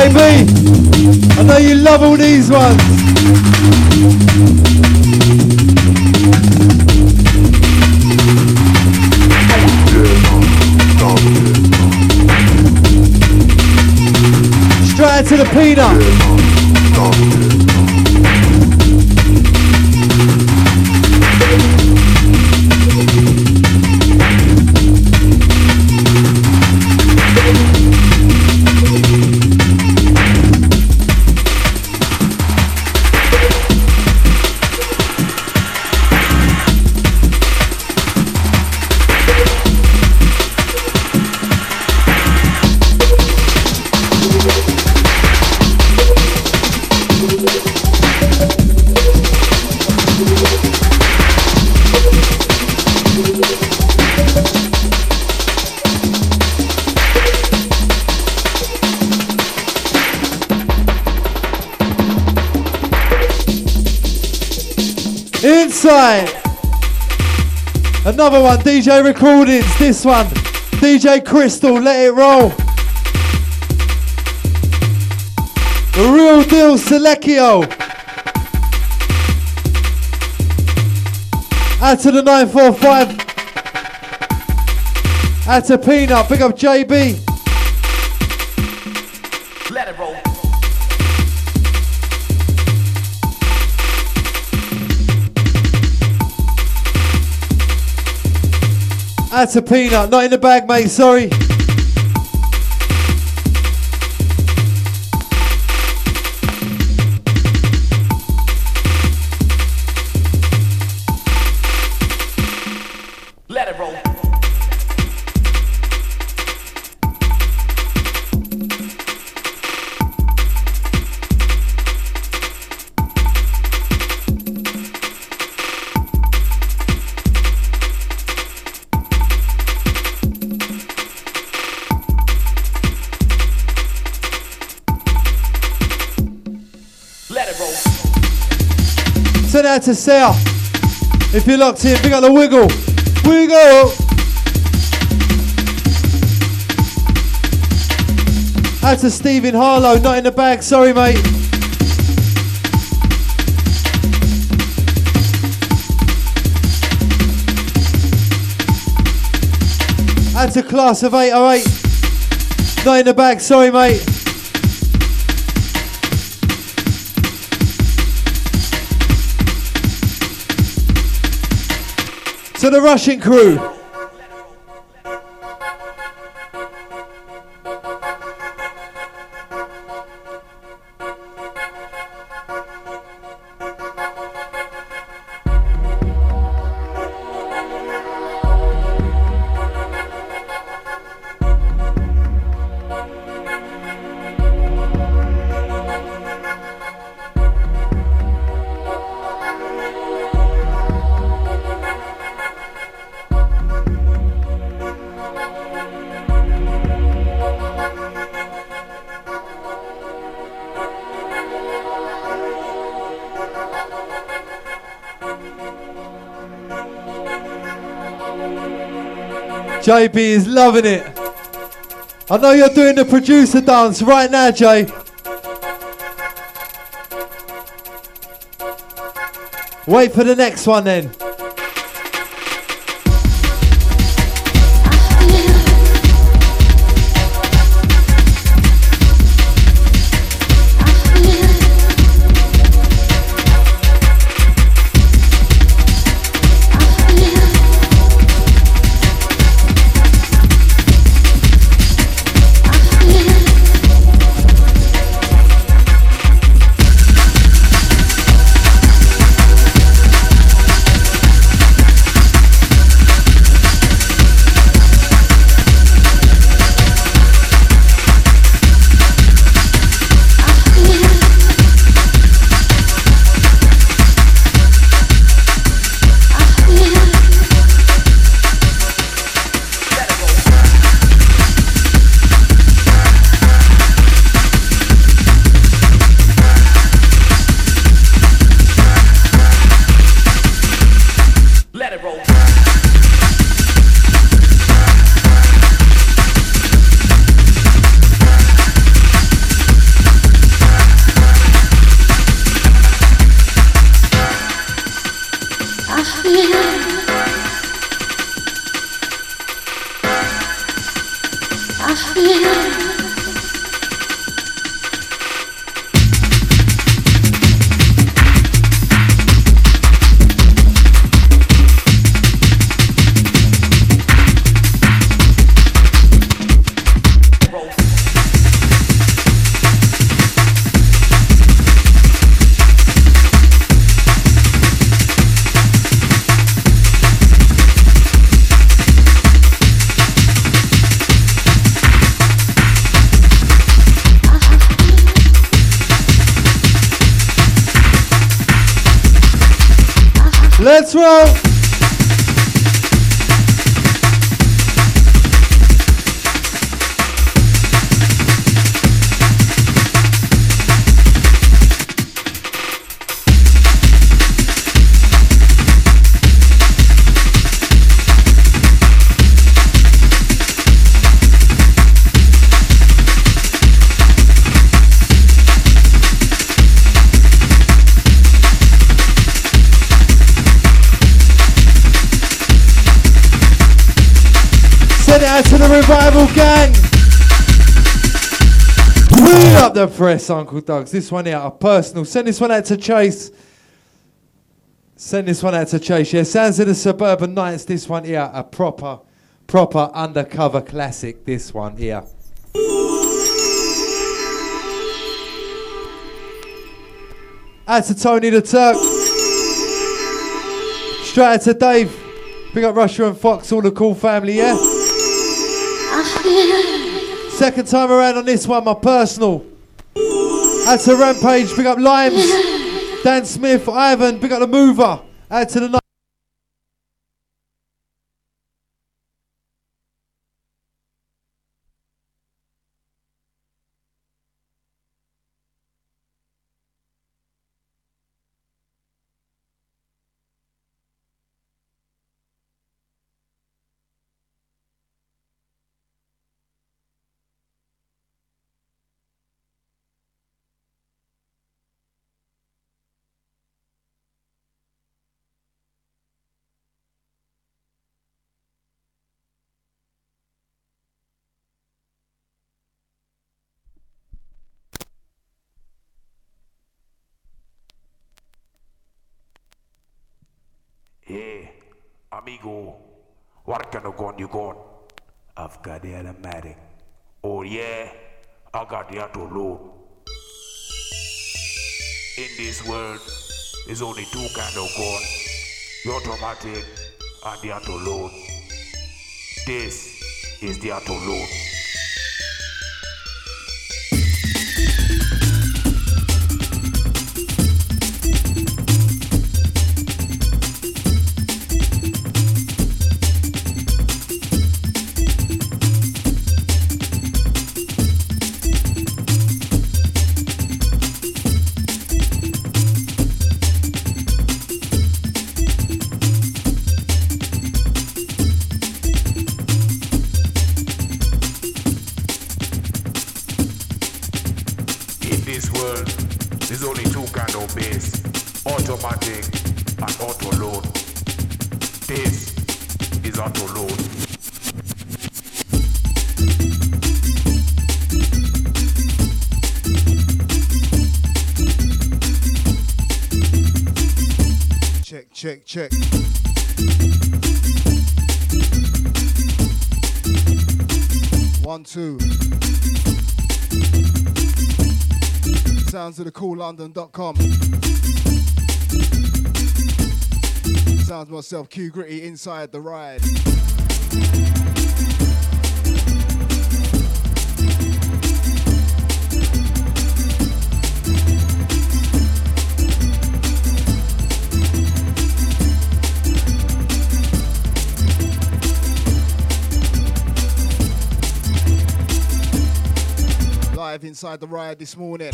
JB. I know you love all these ones. Straight to the peanut. Inside. Another one, DJ Recordings, this one. DJ Crystal, let it roll. The real deal Selecchio. Out to the 945. Out to Peanut, pick up JB. Let it roll. Out to Peanut, not in the bag, mate, sorry. Let it roll. Send out to Sal. If you're locked in, pick up the wiggle. Wiggle! Out to Stephen Harlow, not in the bag, sorry mate. Out to Class of 808, not in the bag, sorry mate. To the Russian crew. JB is loving it. I know you're doing the producer dance right now, Jay. Wait for the next one then. Let's roll! To the Revival Gang. Clean up the press, Uncle Doug's. This one here, a personal. Send this one out to Chase. Send this one out to Chase. Yeah, Sounds of the Suburban Nights. This one here, a proper undercover classic. This one here. Out to Tony the Turk. Straight out to Dave. Big up Russia and Fox, all the cool family, yeah? Second time around on this one, my personal. Out to Rampage, big up Limes, Dan Smith, Ivan, big up the Mover. Out to the night. Hey, amigo, what kind of gun you got? I've got the automatic. Oh yeah, I got the auto load. In this world, there's only two kind of gun. The automatic and the auto load. This is the auto load. Check. One, two. Sounds of the CoolLondon.com. Sounds myself, Q Gritty, inside the ride. Live inside the ride this morning.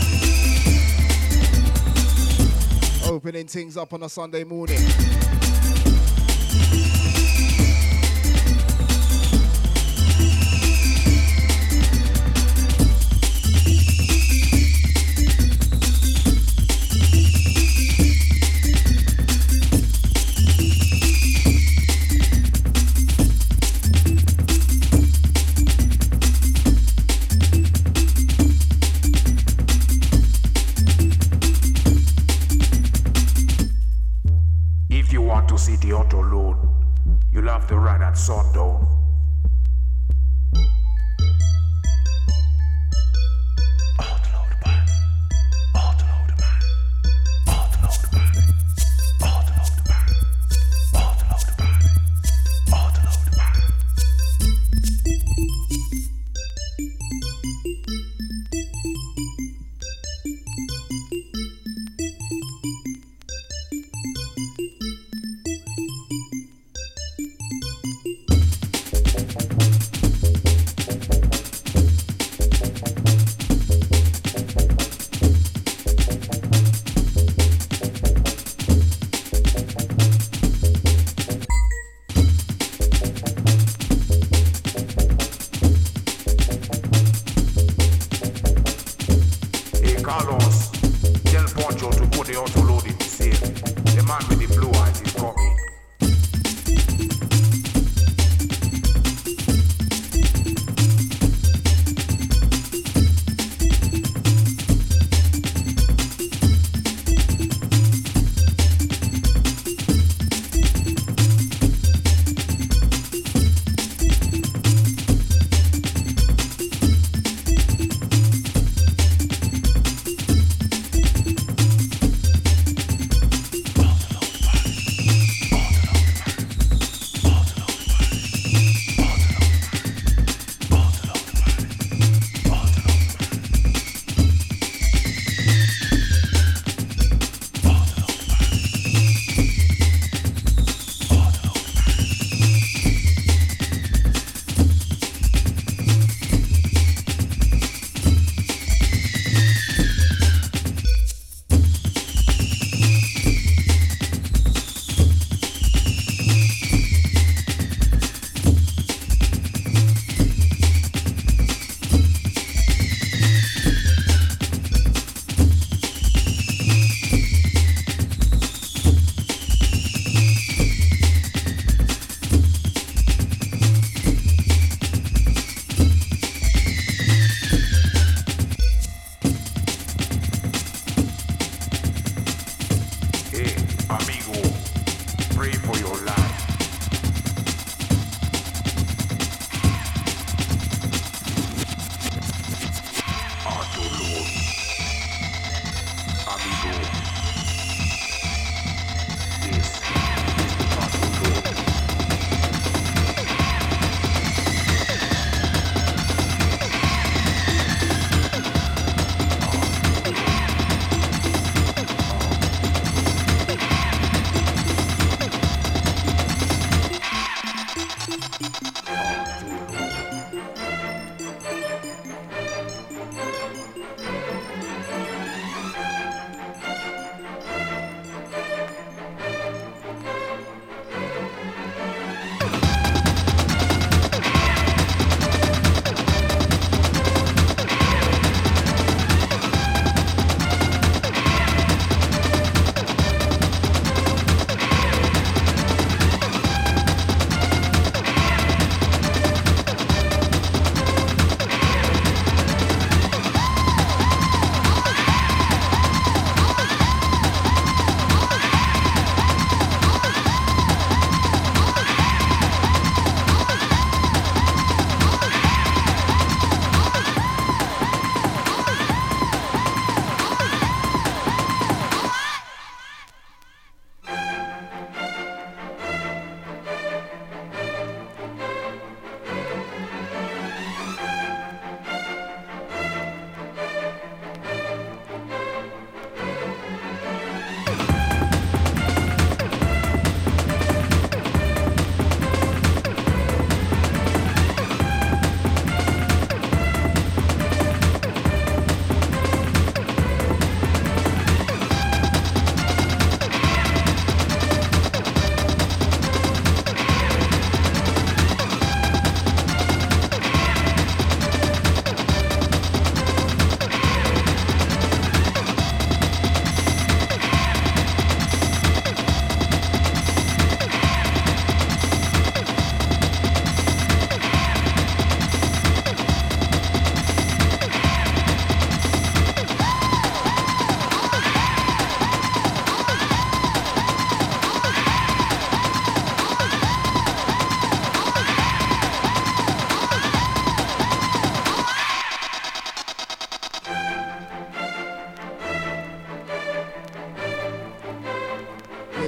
Opening things up on a Sunday morning. City Auto Load. You'll have to ride at sundown.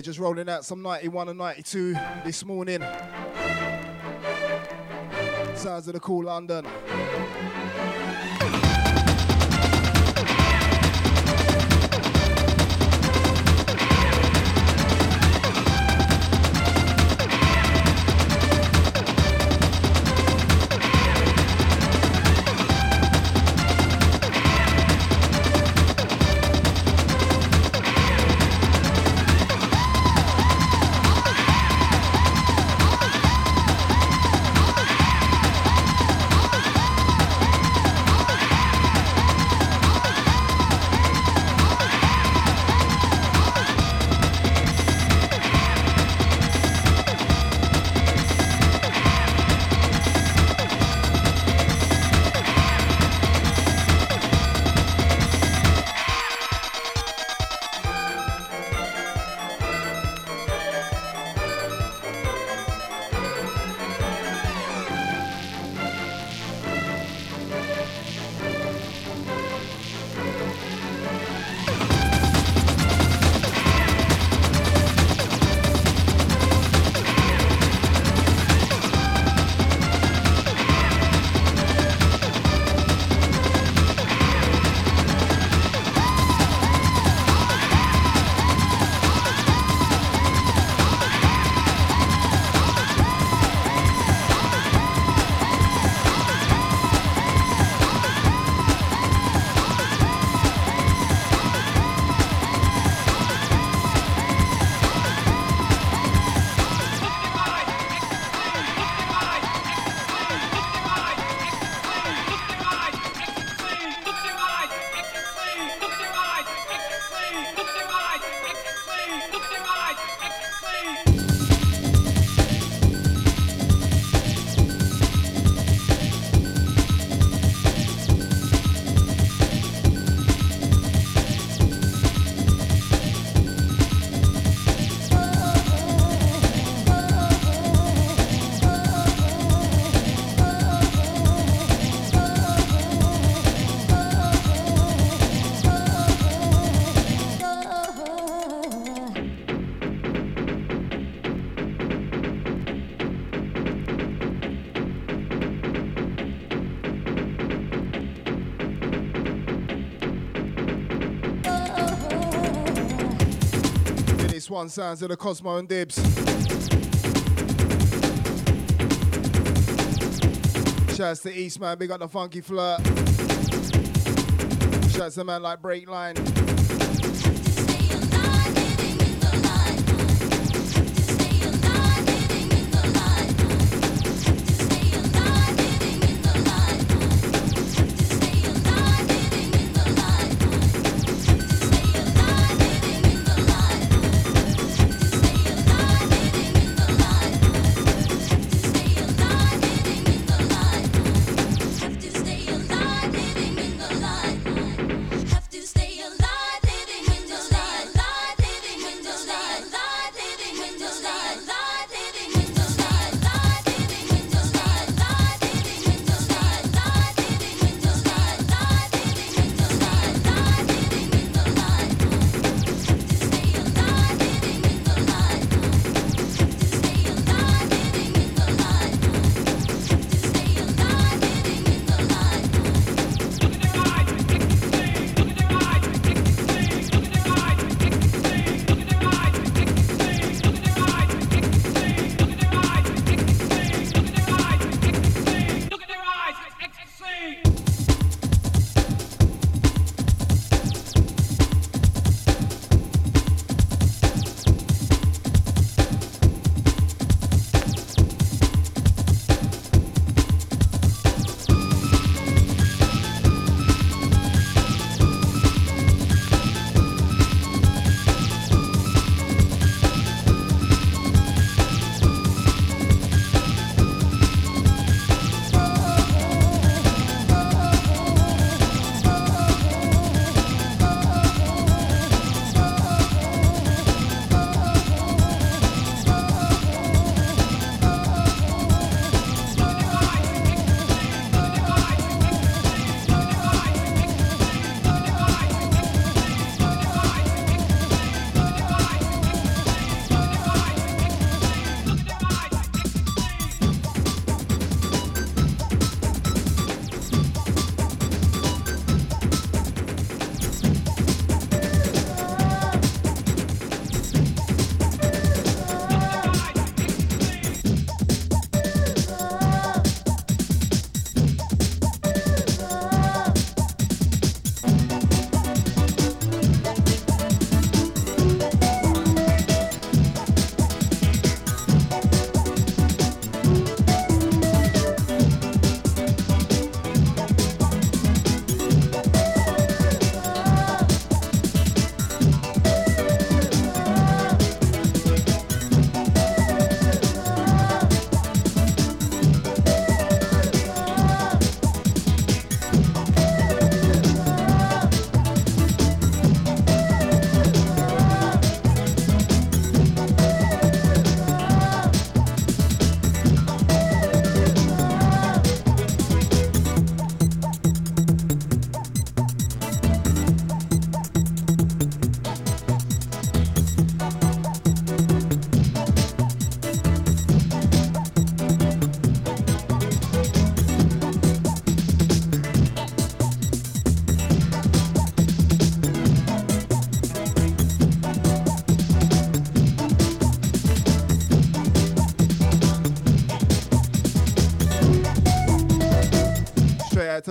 just rolling out some 91 and 92 this morning. Sounds of the cool London. One sounds of the Cosmo and Dibs. Shouts to Eastman, big up the Funky Flirt. Shouts to a man like Breakline. Have to stay alive.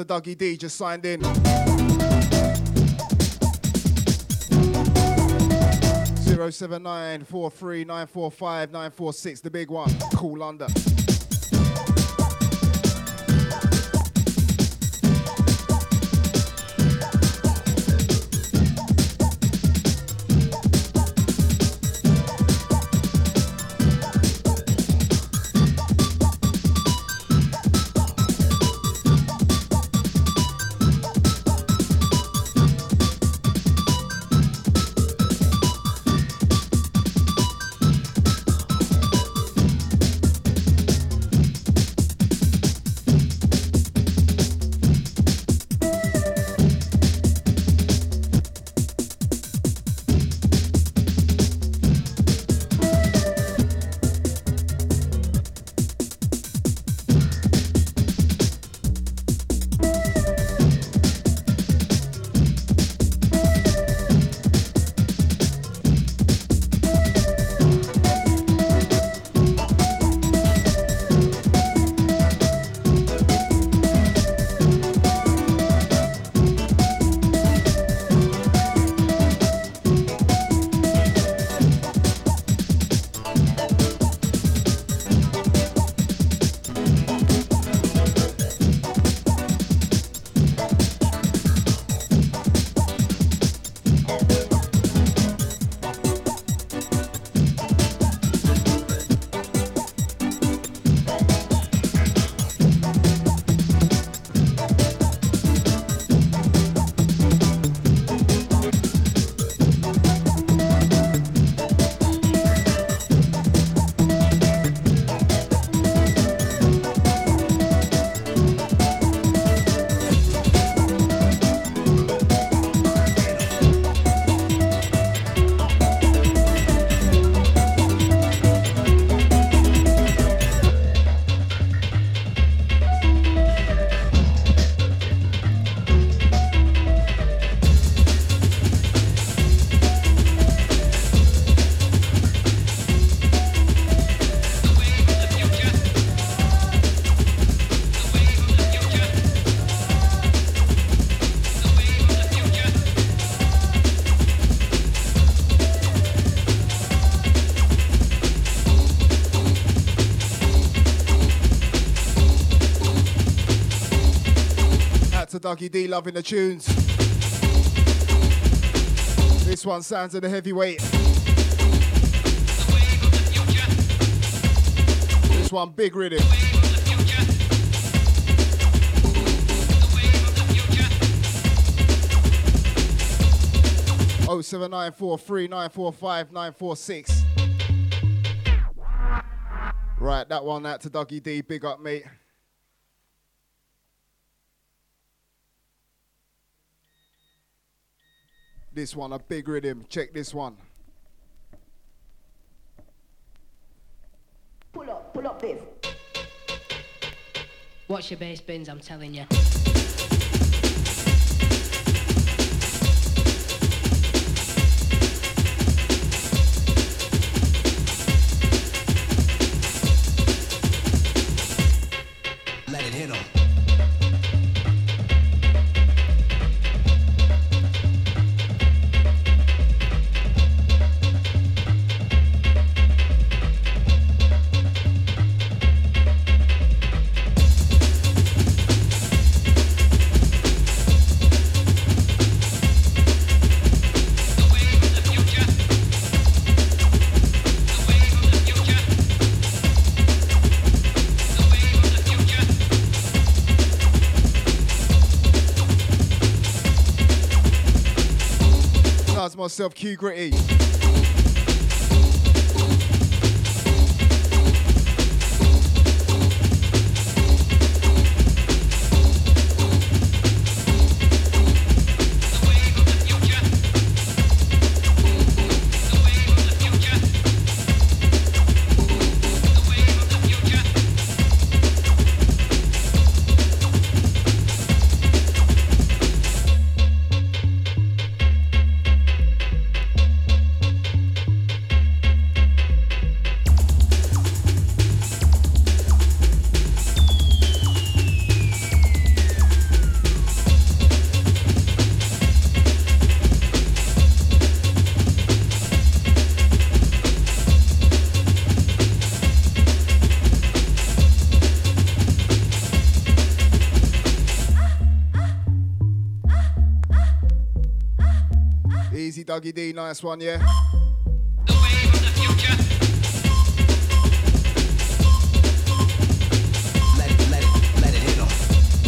to Dougie D, just signed in. 07943945946, the big one. Cool London. Dougie D loving the tunes. This one sounds of the heavyweight. This one big rhythm. Oh 07943945946. Right, that one out to Dougie D. Big up, mate. This one, a big rhythm. Check this one. Pull up this. Watch your bass bins, I'm telling you. Let it hit 'em. Myself, Q Gritty. Easy, Dougie D, nice one, yeah. The wave of the future. Let it hit 'em.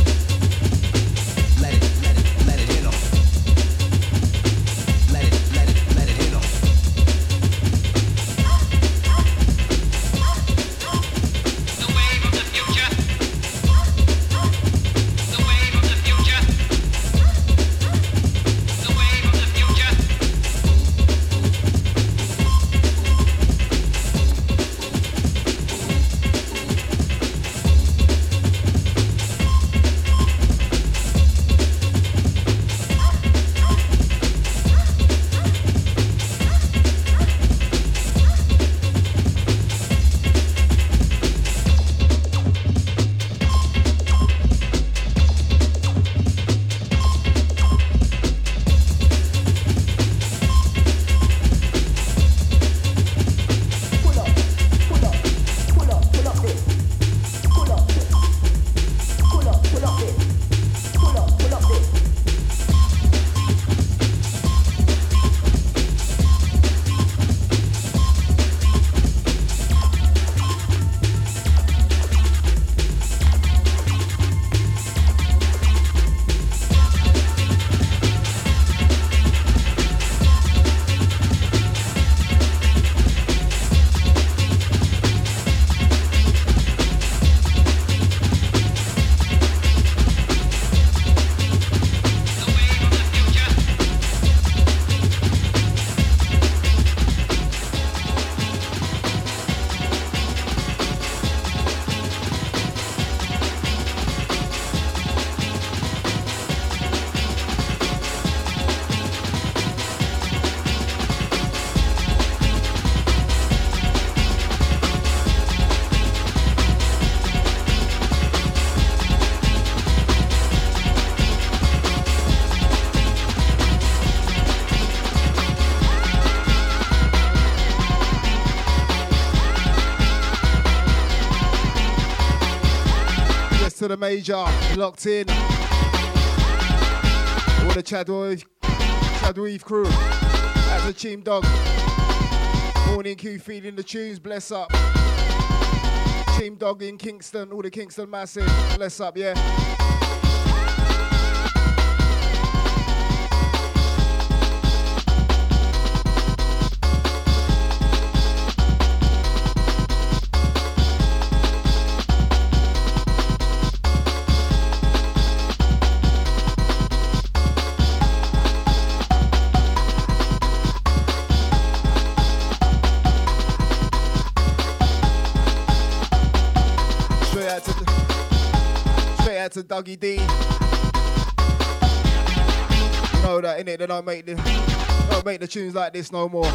Let it hit 'em. Let it hit 'em. The wave of the future. The wave of the future. The wave of the future. To the major, locked in. All the Chadweave crew. That's a Team Dog. Morning Q feeding the tunes, bless up. Team Dog in Kingston, all the Kingston massive, bless up, yeah. To Dougie D. You know that, innit? They don't make the tunes like this no more.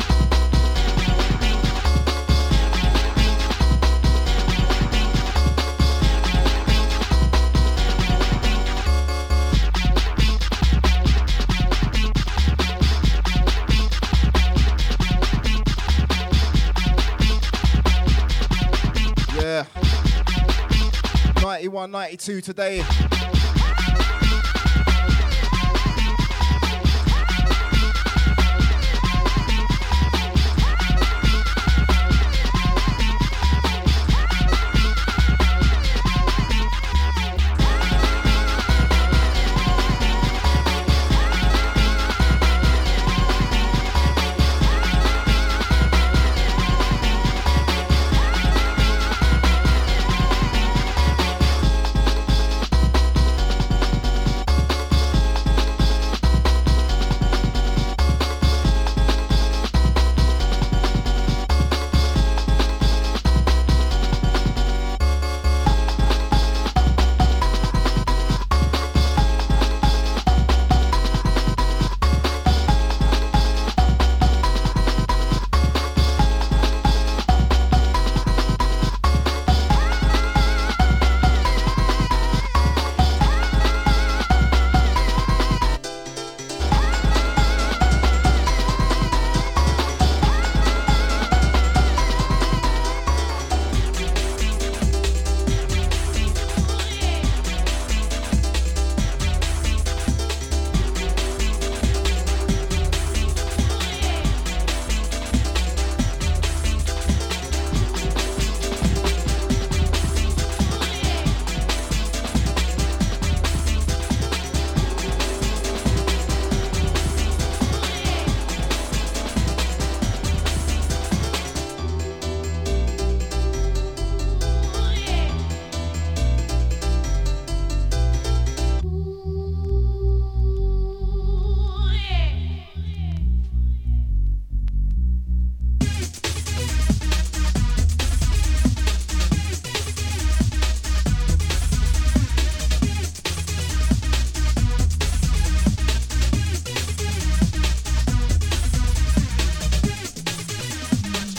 Yeah. 91, 92 today.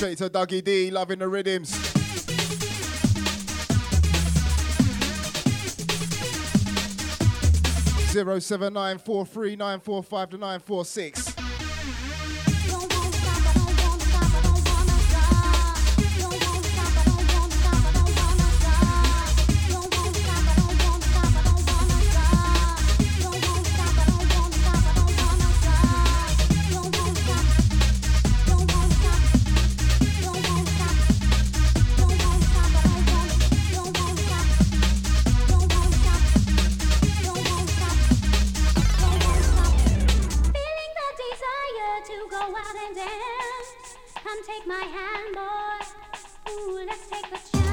Straight to Dougie D, loving the rhythms. Zero 07943945946. Take my hand, boy. Ooh, let's take a chance.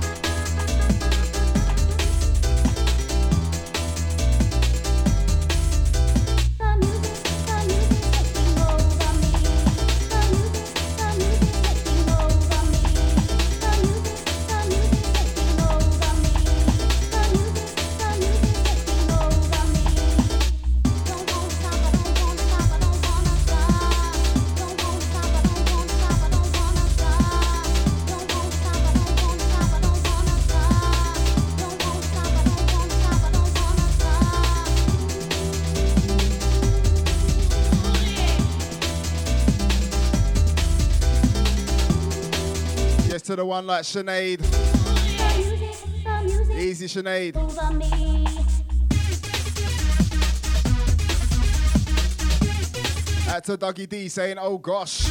The music's taking over me. The music's taking over me. The music's taking over me. The music's taking over me. Don't wanna stop, I don't wanna stop, I don't wanna stop. Don't wanna stop, I don't wanna stop, I don't wanna stop. Don't wanna stop, I don't wanna stop, I don't wanna stop. Don't wanna stop, I don't wanna stop, I don't wanna stop. Yes, to the one like Sinead. The music Easy, Sinead. over me. Out to Dougie D saying, oh gosh.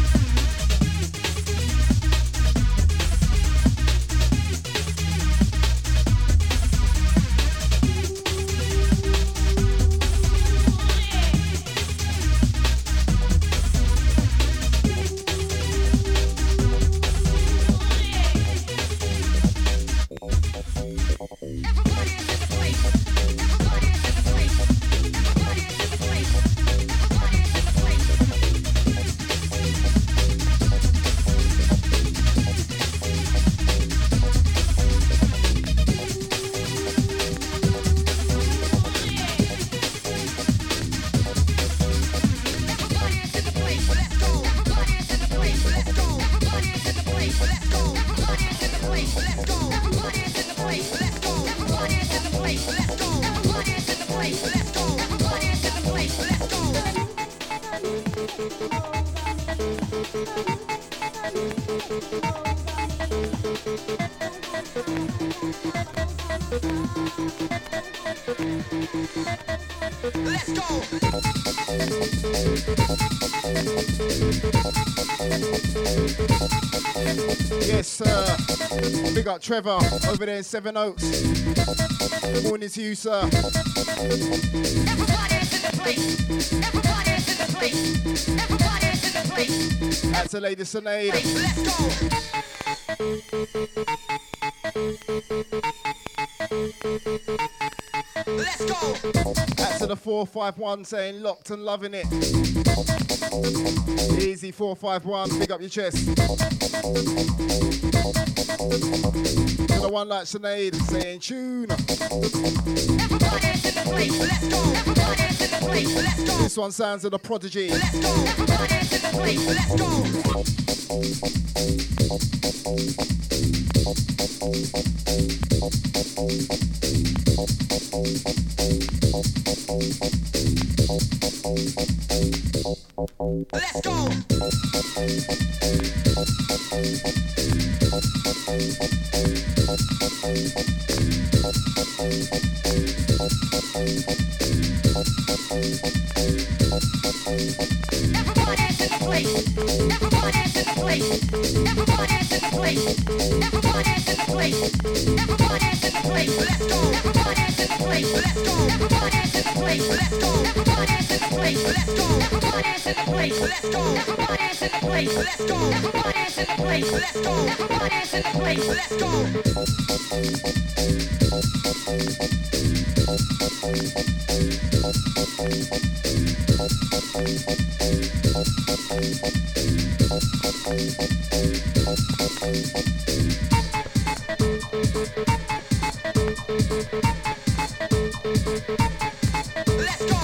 Let's go. Yes, sir. Big up Trevor over there in Seven Oaks. Good morning to you, sir. Everybody's in the place. Everybody's in the place. Everybody's in the place. Out to Lady Sinead. Let's go. Let's go. Out to the 451 saying locked and loving it. Easy 451, big up your chest. To the one like Sinead saying tune. Everybody's in the place. Let's go. Everybody's in the place. Let's go. This one sounds of the Prodigy. Let's go. Everybody's in the place. Let's go. Let's go. Everybody's in the place. Everybody's in the place. Everybody's in the place. Everybody's in the place. Everybody's in the place. Let's go. Everybody's in the place. Let's go. Everybody's in the place. Let's go. Everybody's in the place. Let's go. Everybody's in the place. Let's go. Everybody's in the place. Let's go. Everybody's in the place. Let's go. Everybody's in the place. Let's go. Let's go.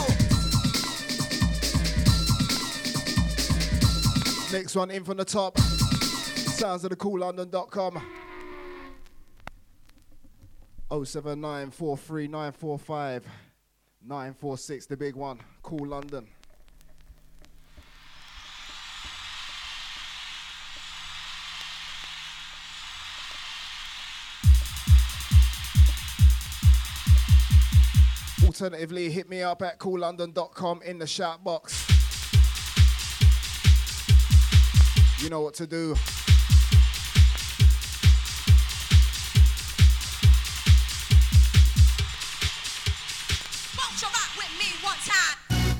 Next one in from the top. Sounds of the coollondon.com. 07943945946, the big one. Cool London. Alternatively, hit me up at coollondon.com in the shout box. You know what to do. Won't you rock with me one time?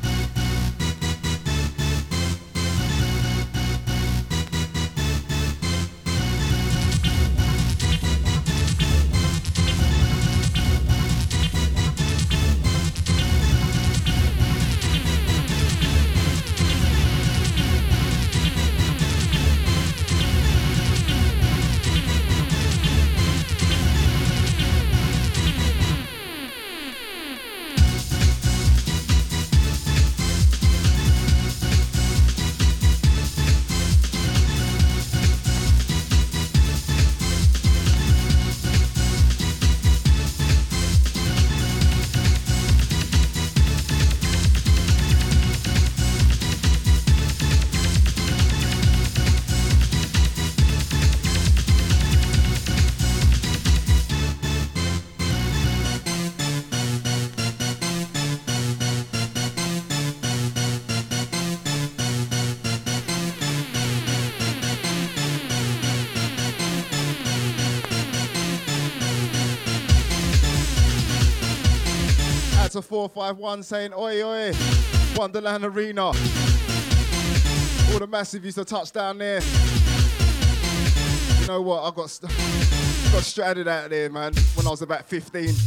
To 451 saying oi oi, Wonderland Arena. All the massive used to touch down there. You know what? I got stranded out there, man, when I was about 15. I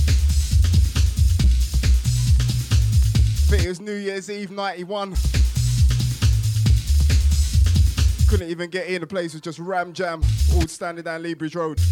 think it was New Year's Eve '91. Couldn't even get in. The place was just ram jam, all standing down Lee Bridge Road.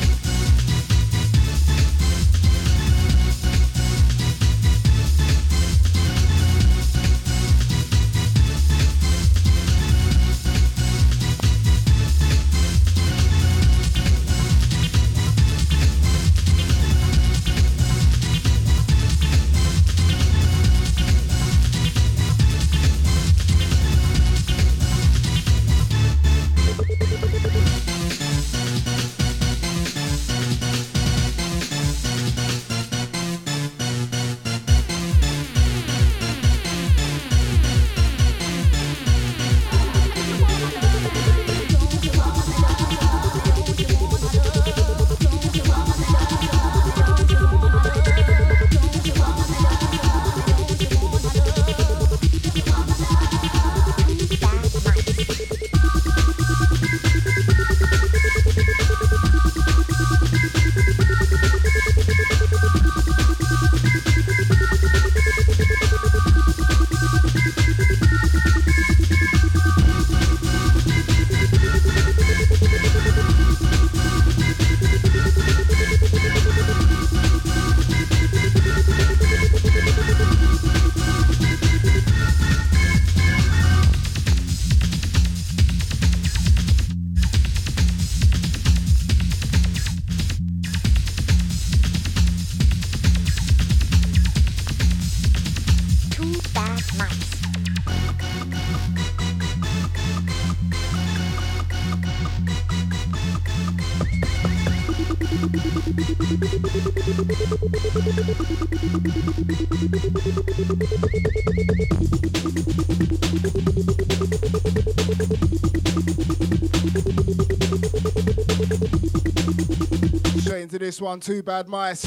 Straight into this one, Two Bad Mice.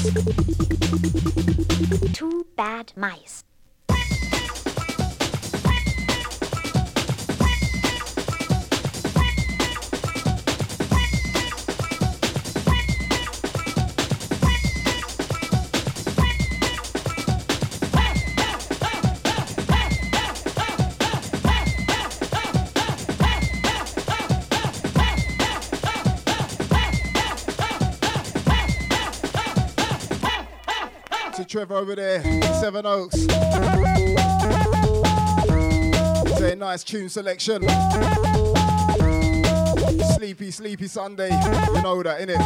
Two Bad Mice. Trevor over there, Seven Oaks. Say nice tune selection. Sleepy Sunday. You know that, innit?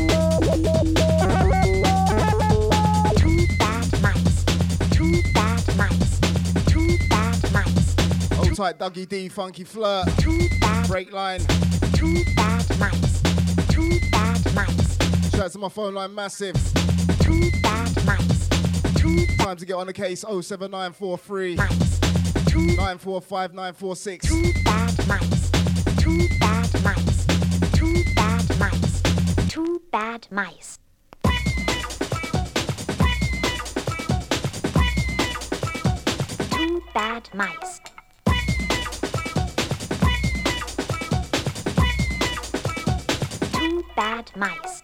Two bad mice. Two bad mice. Two bad mice. Hold tight, Dougie D, Funky Flirt. Two bad. Break line. Two bad mice. Two bad mice. Shout out to my phone line, massive. Two bad mice. Two Time to get on the case, 07943 mice. Two 945946. Two bad mice. Two bad mice. Two bad mice. Two bad mice. Two bad mice. Two bad mice.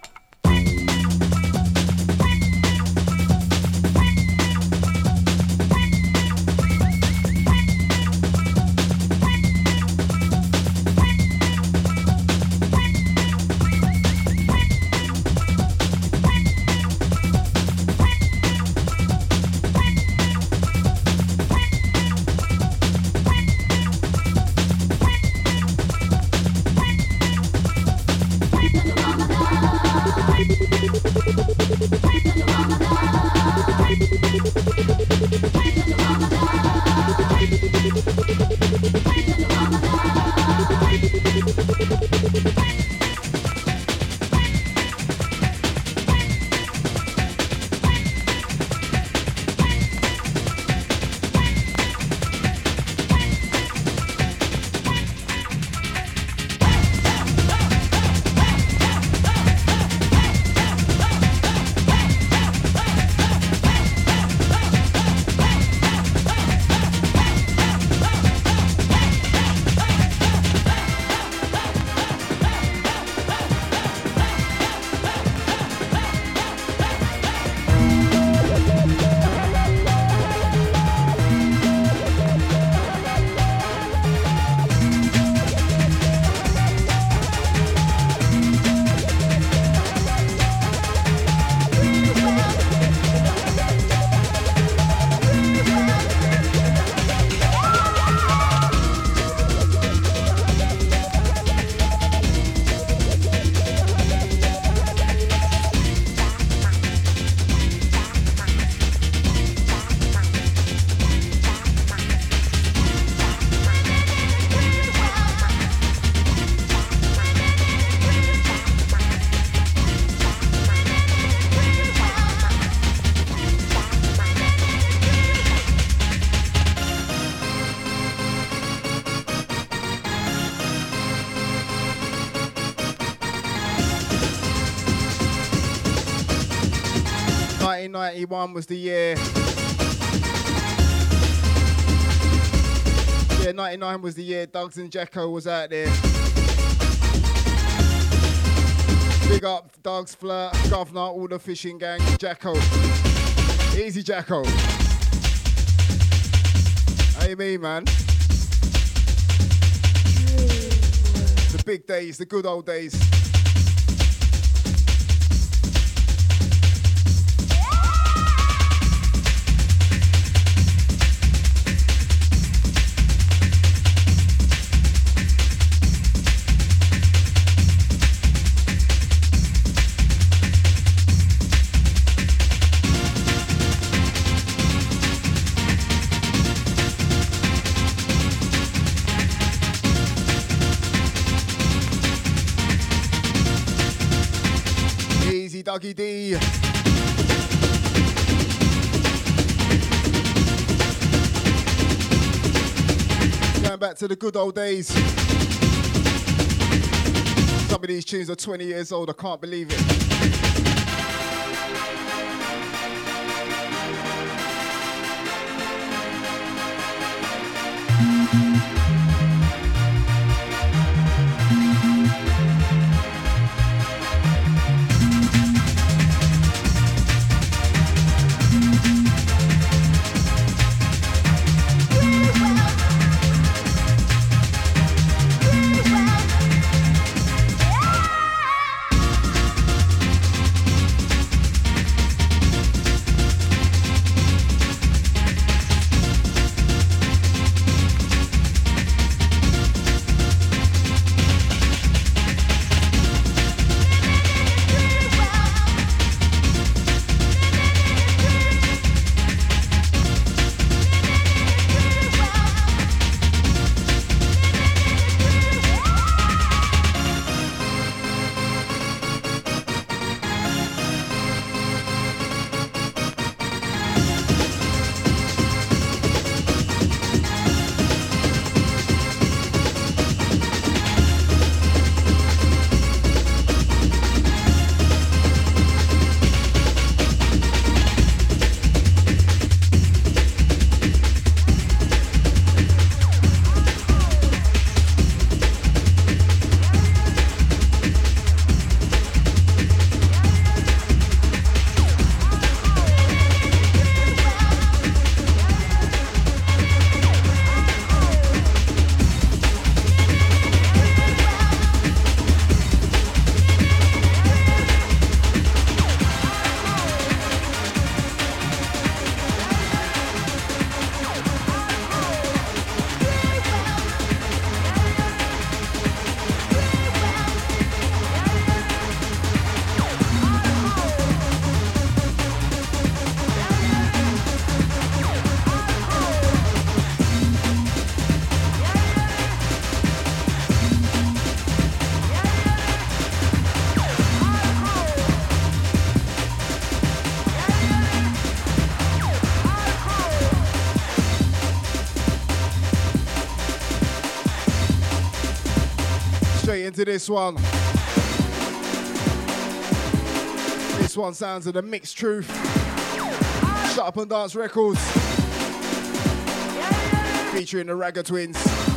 Was the year. Yeah, 99 was the year Dogs and Jacko was out there. Big up Dogs, Flirt, Governor, all the fishing gang, Jacko. Easy Jacko. How you mean, man? The big days, the good old days. Dougie D. Going back to the good old days. Some of these tunes are 20 years old, I can't believe it. Straight into this one. This one sounds of the Mixed Truth. Shut Up and Dance Records. Featuring the Ragga Twins.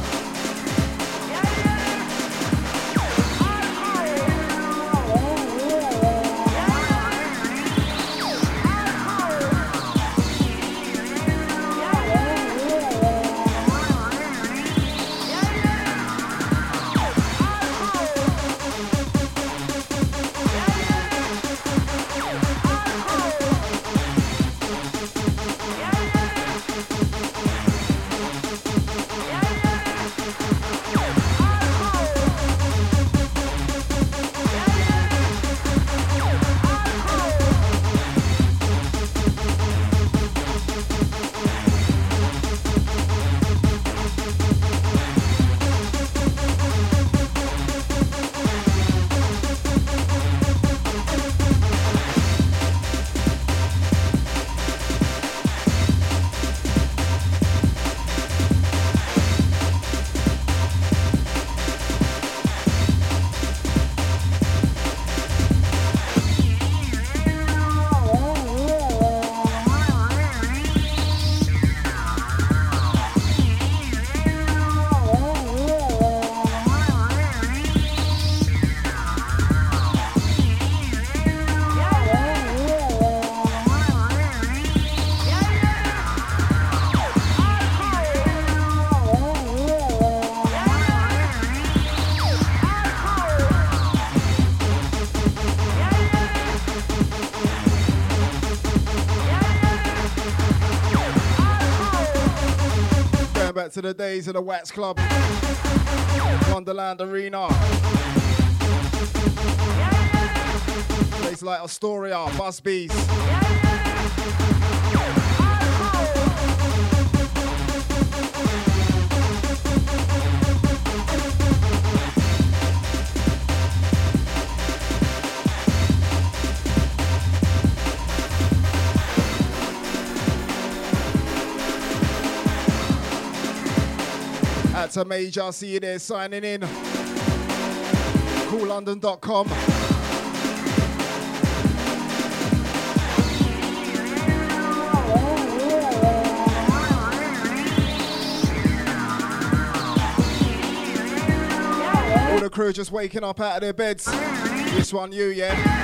To the days of the Wax Club, Wonderland Arena, place like Astoria, Busby's. That's a major. See you there signing in. CoolLondon.com. All the crew just waking up out of their beds. This one, you, yeah?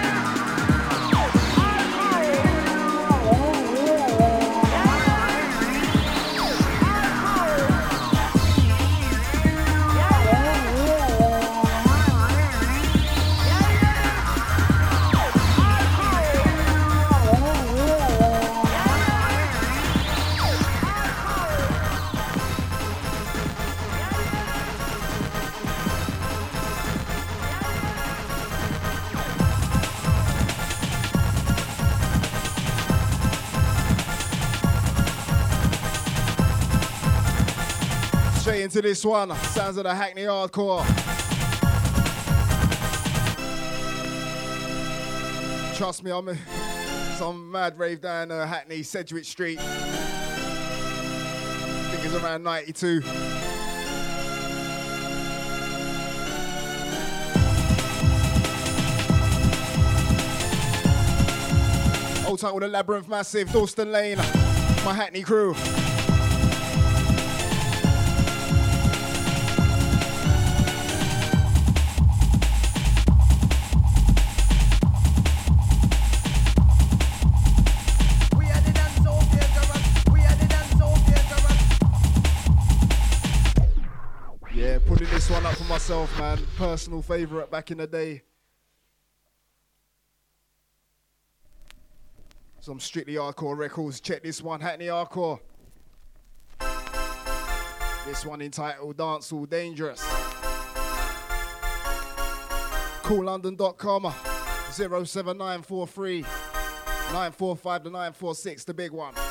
Into this one, sounds of the Hackney Hardcore. Trust me, I'm some mad rave down Hackney, Sedgwick Street. I think it's around 92. Old title, the Labyrinth Massive, Dalston Lane, my Hackney crew. One up for myself, man. Personal favourite back in the day. Some Strictly Hardcore records. Check this one, Hackney Hardcore. This one entitled Dancehall Dangerous. CoolLondon.com 07943 945 to 946, the big one.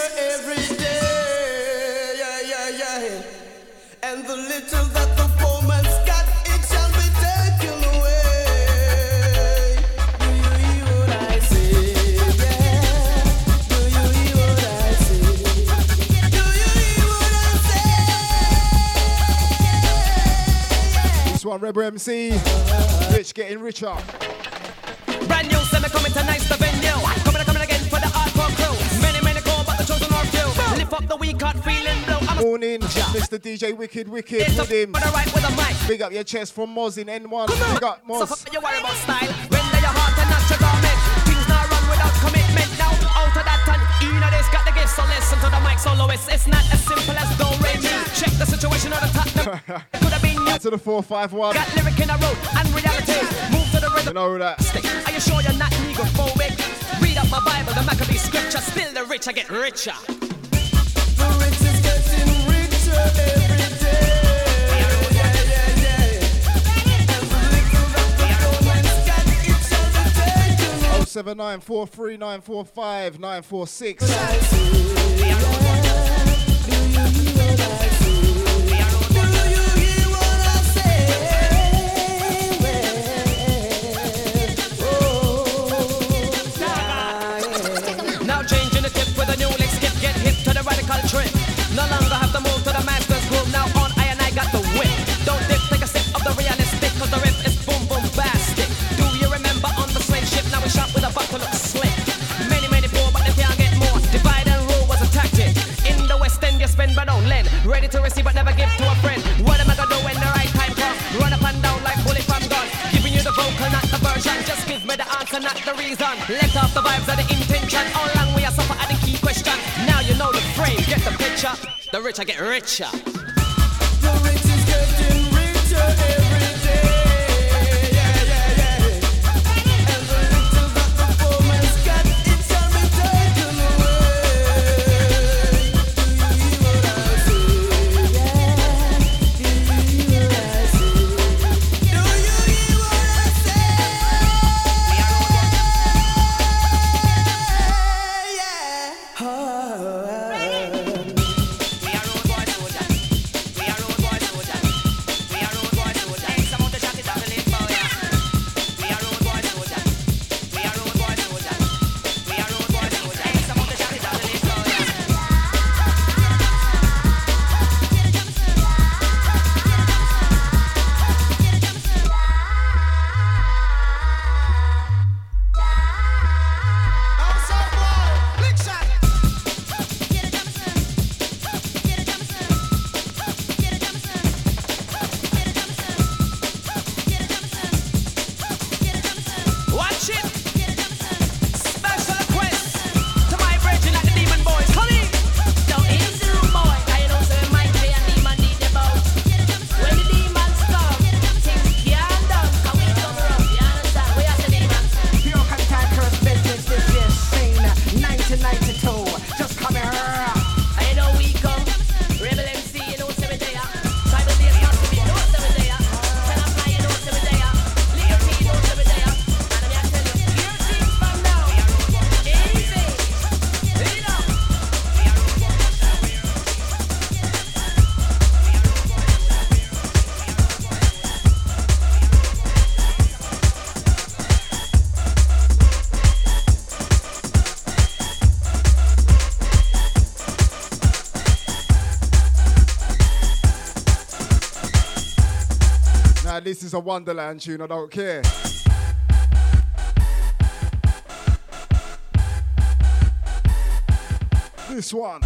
every day. Yeah, yeah, yeah. And the little that the poor man's got, it shall be taken away. Do you hear what I say? Yeah. Do you hear what I say? Do you hear what I say? This one, Rebel MC. Rich getting richer. Brand new, semi coming to nice the venue. Coming again for the hardcore crew. Many call, but the chosen are few. Lift up the weak heart, feeling blue. I'm Morning, Mr. DJ Wicked with him. right with a mic. Big up your chest from Moz in N1. Big up Moz. So you worry about style. Render your heart and not your garment. Things not run without commitment. Now out of that and in this got the gift. So listen to the mic soloist. It's not as simple as do re mi. Check the situation on the top. Could have been you. To the 451. Got lyric in a road and reality. Move to the rhythm. You know that. Are you sure you're not negrophobic? Read up my Bible, the Maccabee scripture. Still the rich, I get richer. The rich is getting richer every day. And the little that the poor man's got, it shall be taken. 079 43945 946. Do you hear what I say? Now changing the tip with a new lick skip. Get hip to the radical trip. No longer have to move to the master's groove. Now on I got the whip. Don't dip, take a sip of the realistic. Cause the riff is boom bastic. Do you remember on the slave ship? Now we shot with a buckle look slick. Many poor but they can't get more. Divide and rule was a tactic. In the West End you spend but don't lend. Ready to receive but never give to a friend. What am I gonna do when the right time comes? Run up and down like bullet from gun. Giving you the vocal, not the version. Just give me the answer, not the reason. Let off the vibes of the intention. All along we are suffer at the key question. Now you know the phrase, get the picture. The rich I get richer. The rich is getting richer every day. And the little that the poor man's got, it shall be taken away. Do you hear what I say? Do you hear what I say? Do you hear what I say? We are road boy soldiers. We are road boy soldiers. We are road boy soldiers. Hey, some of the shot it down the list, boy. We are road boy soldiers. We are road boy soldiers. We are road boy soldiers. Hey, some of the shot it down the list, boy. Outside boy, big shot. Watch it. Special request to my brethren like the Demon Boys. Come in. Now easy room boy. I know say my play and demon need the bout. When the demons come, things can't done. Cause we come rough. You understand? We are the demons. Pure cantankerous business, this is scene 1992. Just come here. I know we come. Rebel MC, you know say we there. Tribal Days got to be, you know say we there. Tell a fly, you know say we there. Liberty, you know say we there. And I tell you, hear things from now. Easy. Lead up. Now this is a Wonderland tune, I don't care. This one.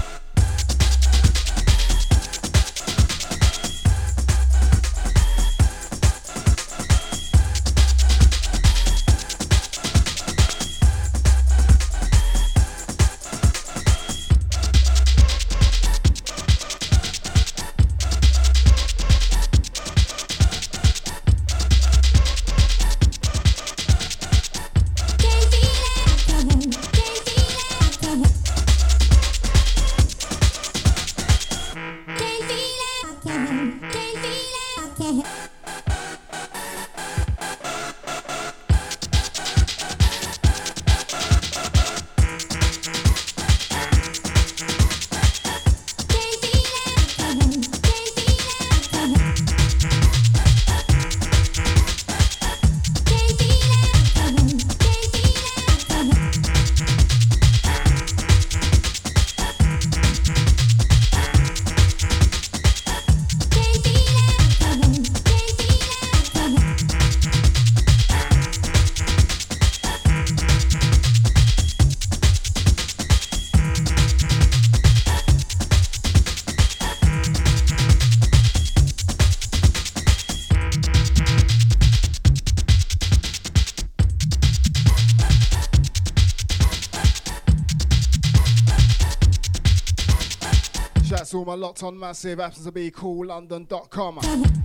Shouts to all my locked on massive. Happens to be coollondon.com.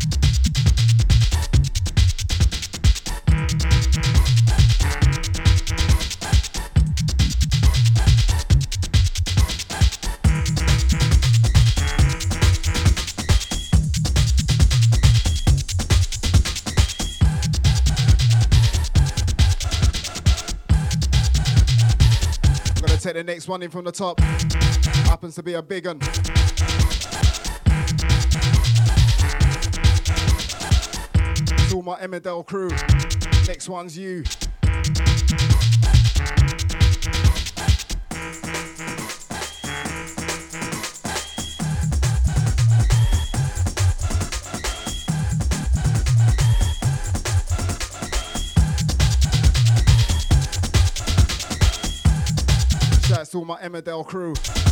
Take the next one in from the top. Happens to be a big one. To all my Emmerdale crew. Next one's you. Shouts to all my Emmerdale crew.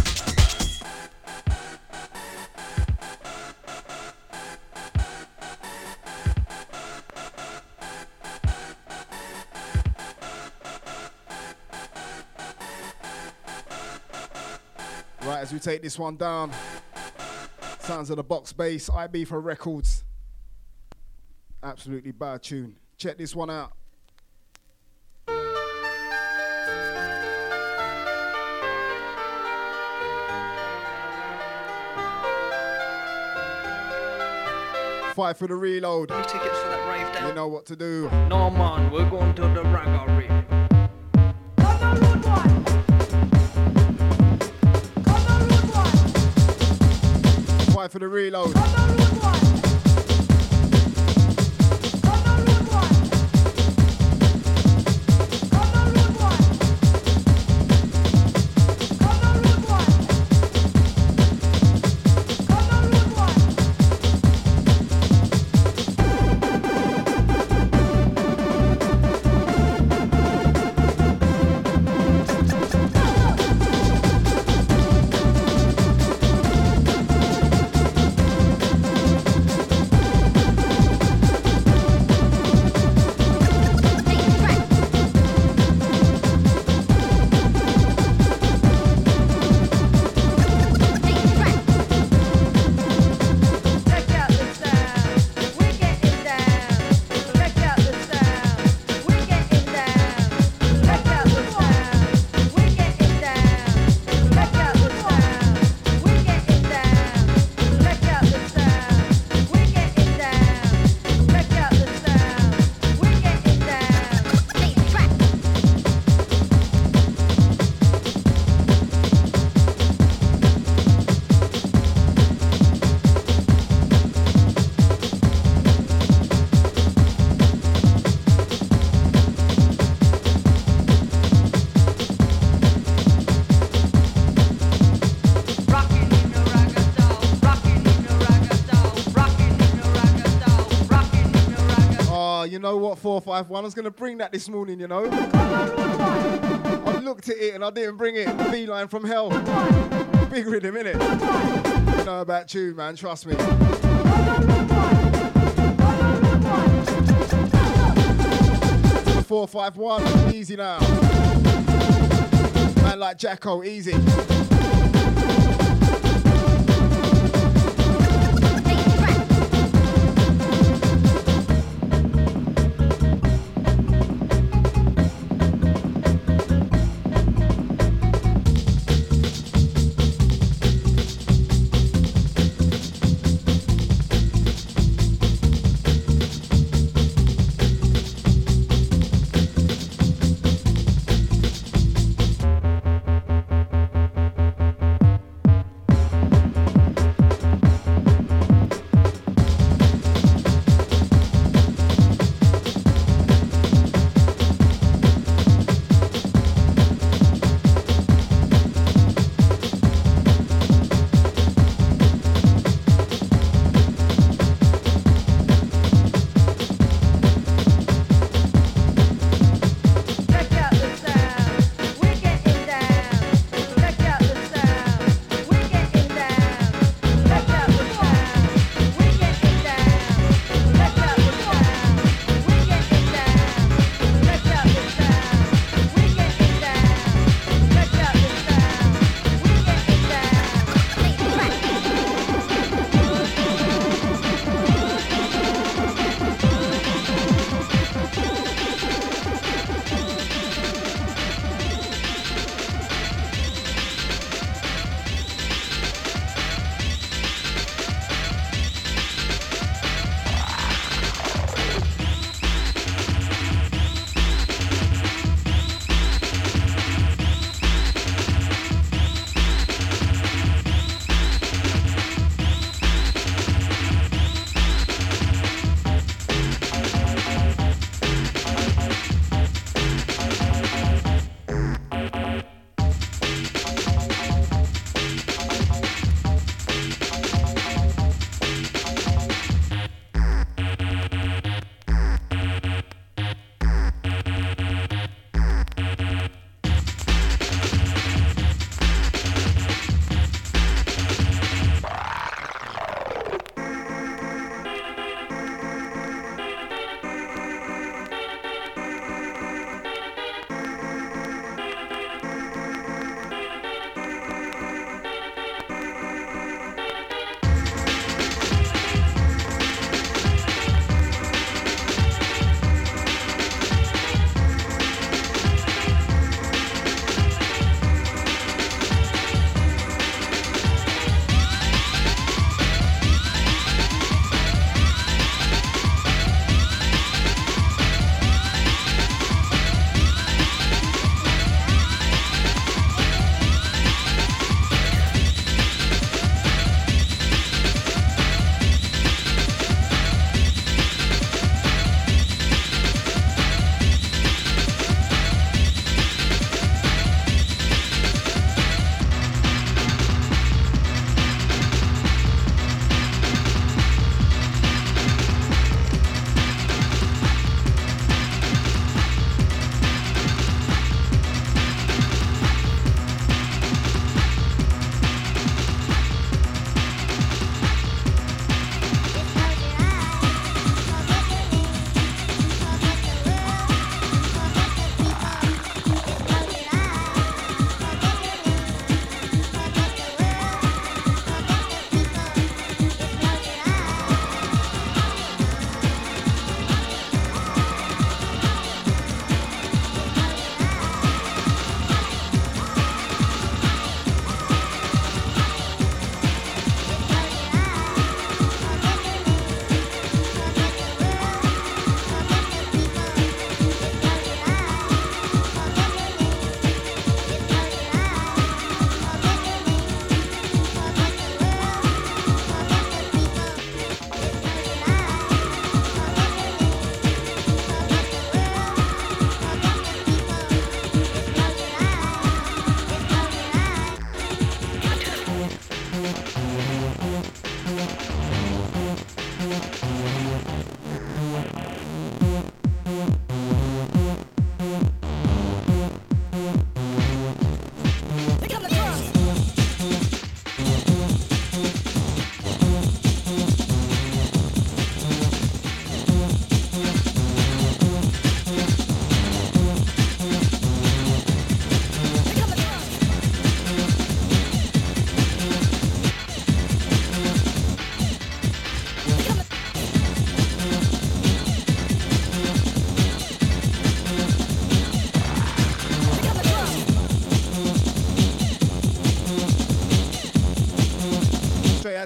Right, as we take this one down, sounds of the box bass, IB for Records. Absolutely bad tune. Check this one out. Fight for the reload. Any tickets for that rave down? You know what to do. No man, we're going to the Ragga rave. Fight for the reload. You know what, 451, I was going to bring that this morning, you know. I looked at it and I didn't bring it. Beeline from hell. Big rhythm, innit? You know about tune, man, trust me. 451, easy now. Man like Jacko, easy.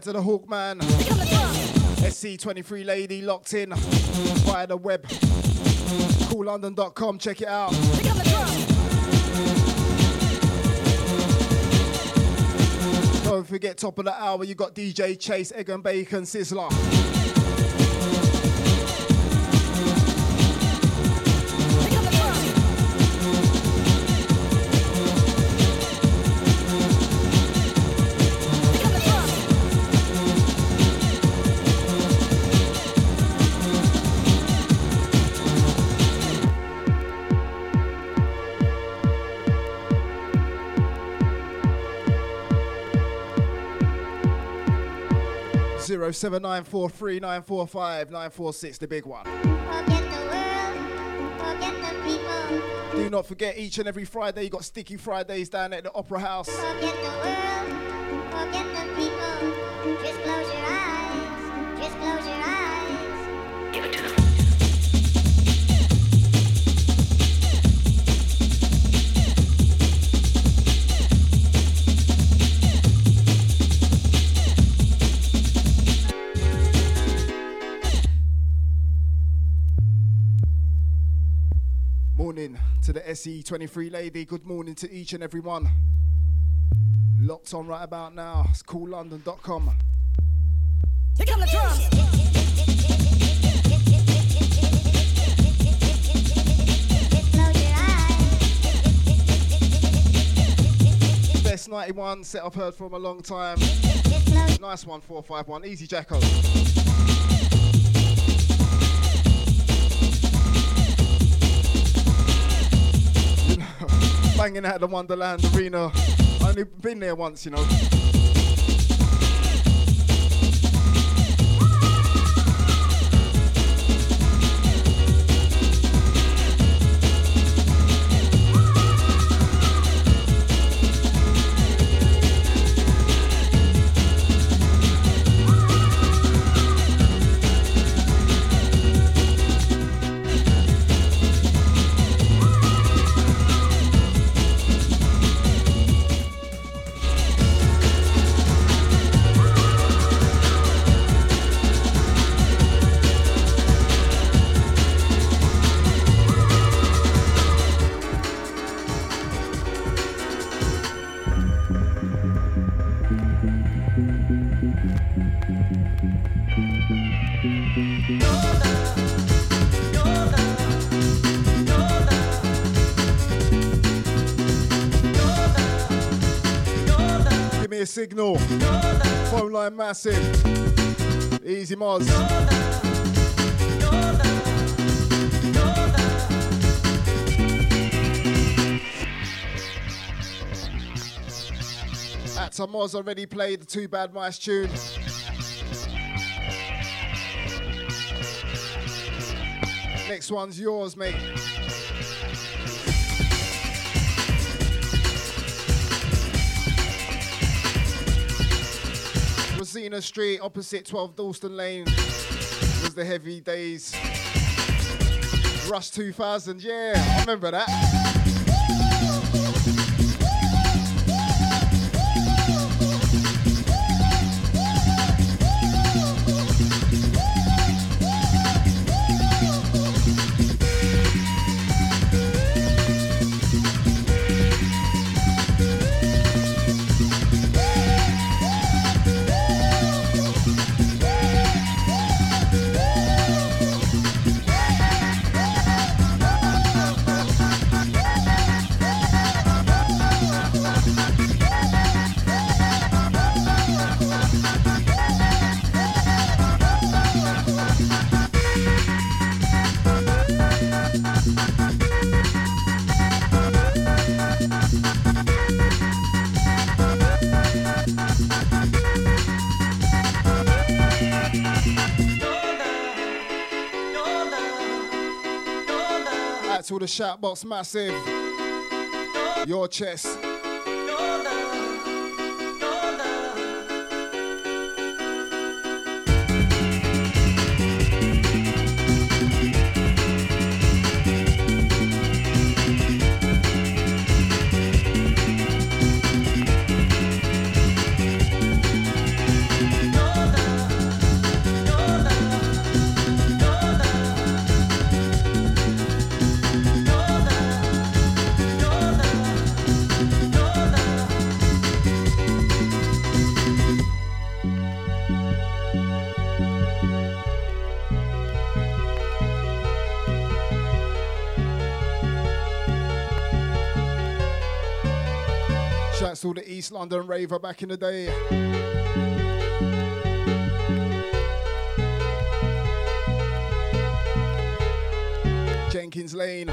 to the Hawkman. SC23 lady locked in via the web. CoolLondon.com, check it out. Don't forget, top of the hour, you got DJ Chase, Egg and Bacon, Sizzler. Zero 07943945946, the big one. Do not forget, each and every Friday you got Sticky Fridays down at the Opera House. Forget the world, forget the people. Just close your eyes, just close your eyes. Give it to them. Morning to the SE23 lady. Good morning to each and every one. Locked on right about now. It's CoolLondon.com. Here come the drums. Best 91 set I've heard from a long time. Nice one, 451. Easy Jacko. Banging out the Wonderland Arena. I only been there once, you know. Give me a signal. Phone line massive. Easy Moz. That's a Moz already played the Too Bad Mice tune. Next one's yours, mate. Rosina Street, opposite 12 Dalston Lane, was the heavy days. Rush 2000, yeah, I remember that. To the shout box massive. Your chest. Shouts to all the East London raver back in the day. Jenkins Lane.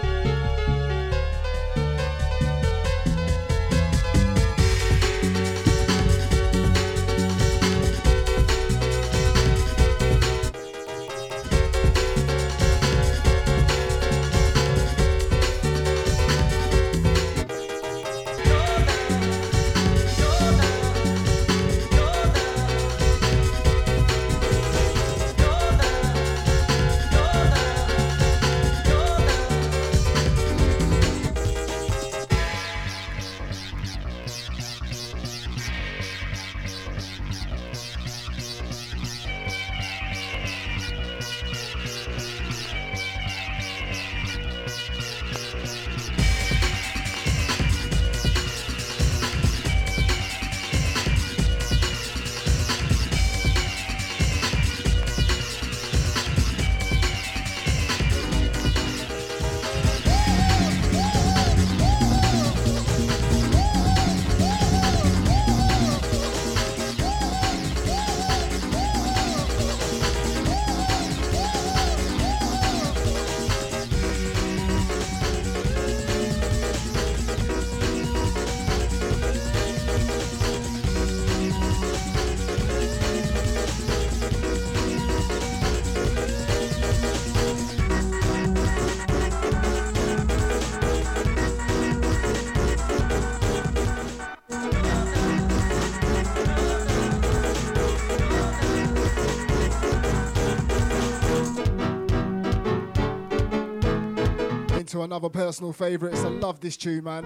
To another personal favourite. I love this tune, man.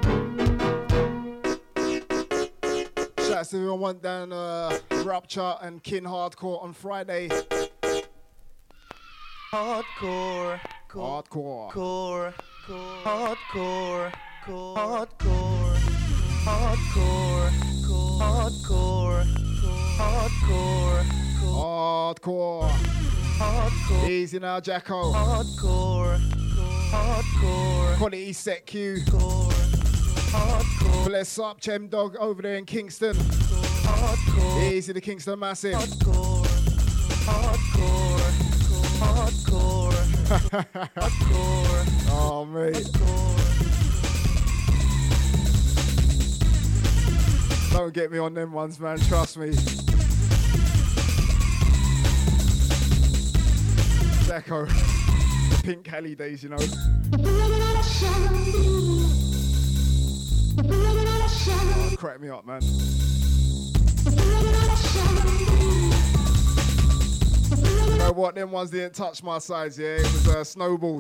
Shouts to everyone went down Rupture and Kin Hardcore on Friday. Hardcore, hardcore, core, hardcore, hardcore, hardcore, hardcore, hardcore, hardcore, hardcore. Easy now, Jacko. Hardcore. Hardcore. Quality set Q. Hardcore. Bless up, Chem Dog over there in Kingston. Hardcore. Easy the Kingston Massive. Hardcore. Hardcore. Hardcore. Hardcore. Oh, mate. Don't get me on them ones, man. Trust me. Jacko. Pink Cali days, you know. Oh, crack me up, man. You know what? Them ones didn't touch my sides, yeah? It was snowballs.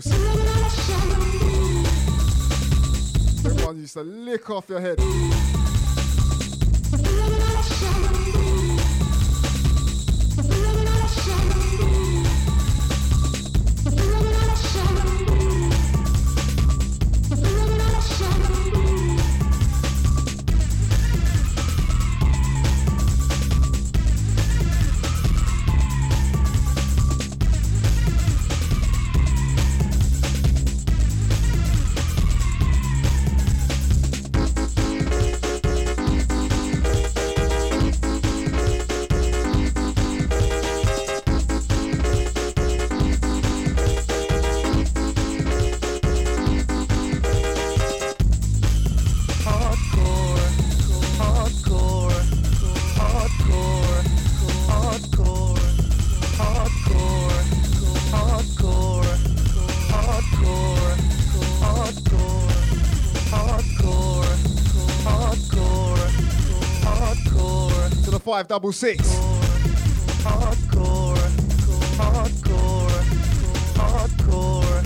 Them ones used to lick off your head. To the 566. Hardcore. Hardcore. Hardcore.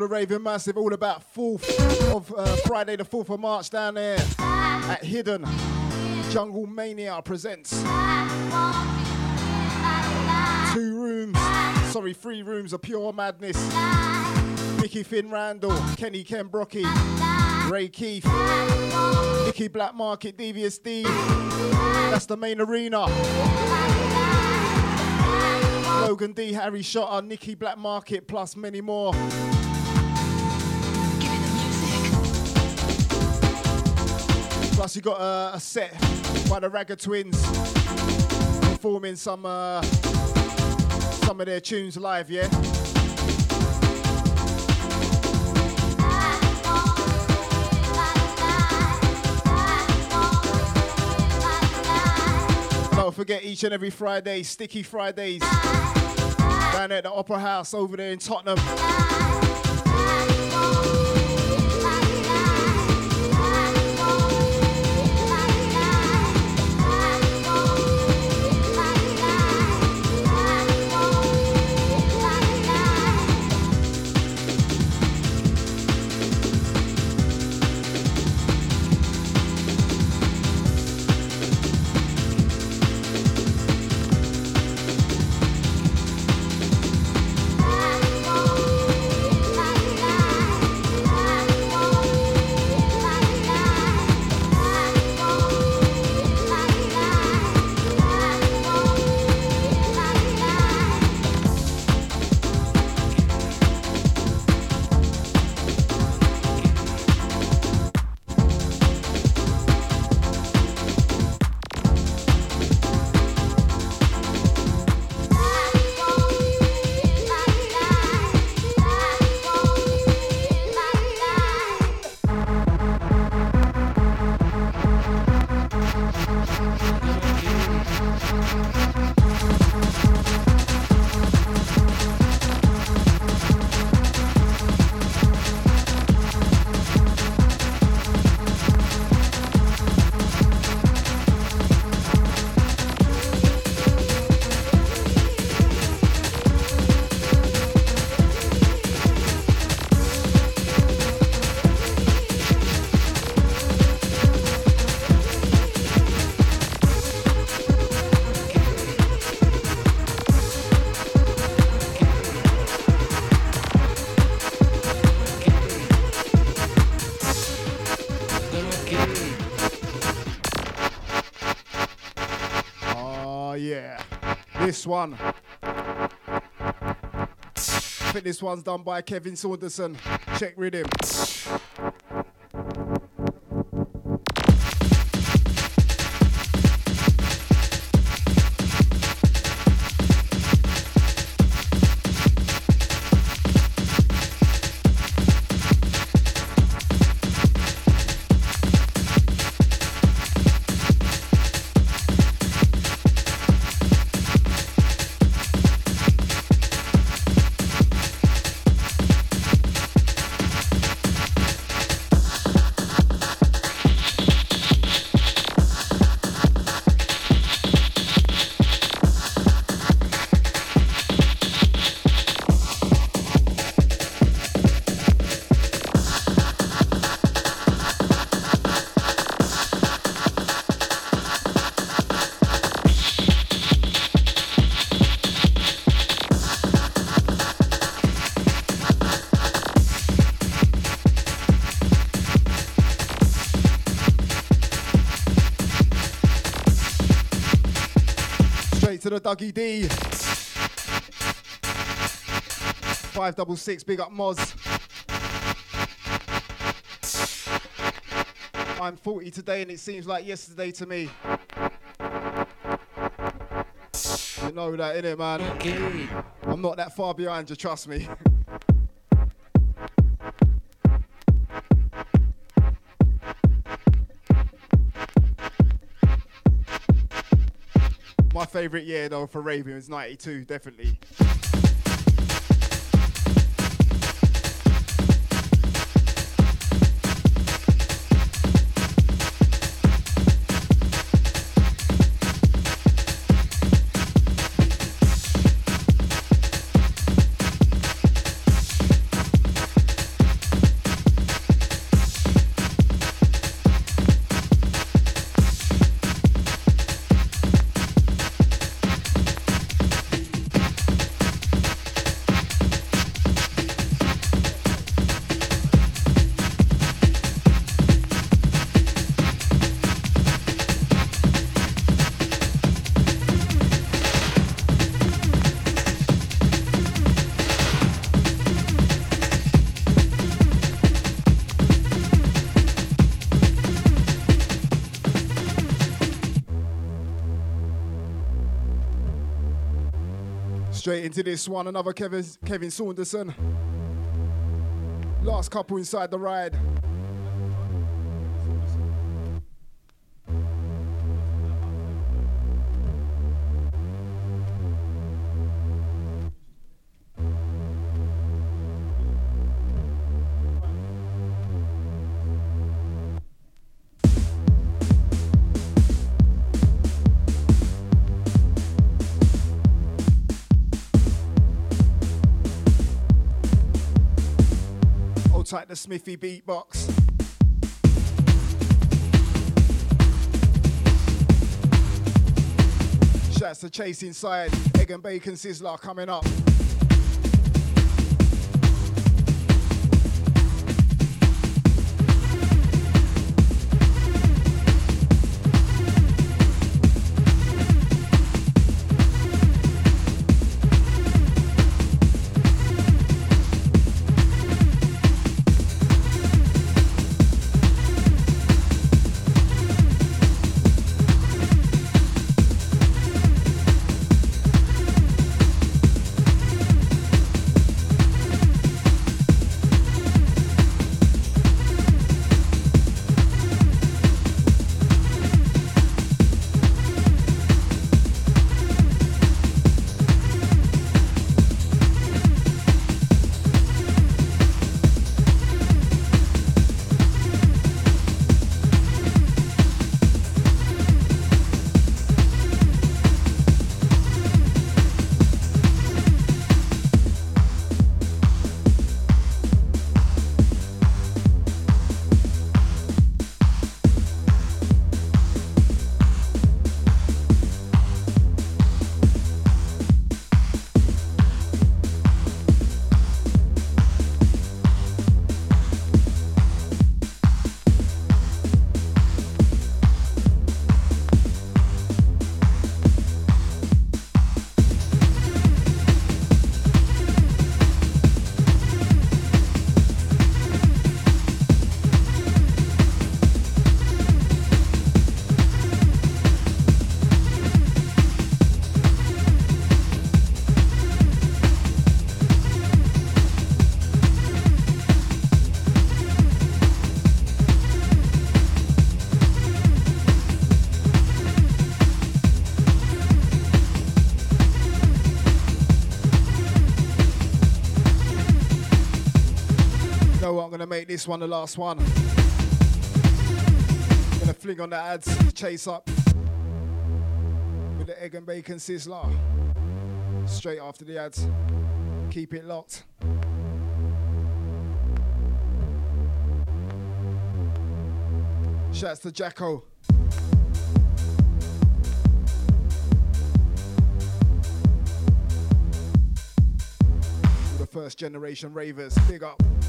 the Raven Massive, all about 4th of Friday the 4th of March down there at Hidden. Jungle Mania presents 3 rooms of pure madness. Nicky Finn Randall, Kenny Ken Brocky, Ray Keith, Nicky Black Market, Devious D. That's the main arena. Logan D, Harry Shotter, Nicky Black Market, plus many more. Plus you got a set by the Ragga Twins performing some of their tunes live, yeah? Don't forget each and every Friday, Sticky Fridays, down at the Opera House over there in Tottenham. This one. I think this one's done by Kevin Saunderson. Check rhythm. To the Dougie D. 566, big up Moz. I'm 40 today and it seems like yesterday to me. You know that, innit, man? Okay. I'm not that far behind you, trust me. My favourite year though for Raven was 92, definitely. Straight into this one, another Kevin Saunderson. Last couple inside the ride. Like the Smithy beatbox. Shouts to Chase inside. Egg and Bacon Sizzler coming up. Gonna make this one the last one. Gonna fling on the ads, chase up with the Egg and Bacon Sizzler. Straight after the ads. Keep it locked. Shouts to Jacko. The first generation ravers, big up.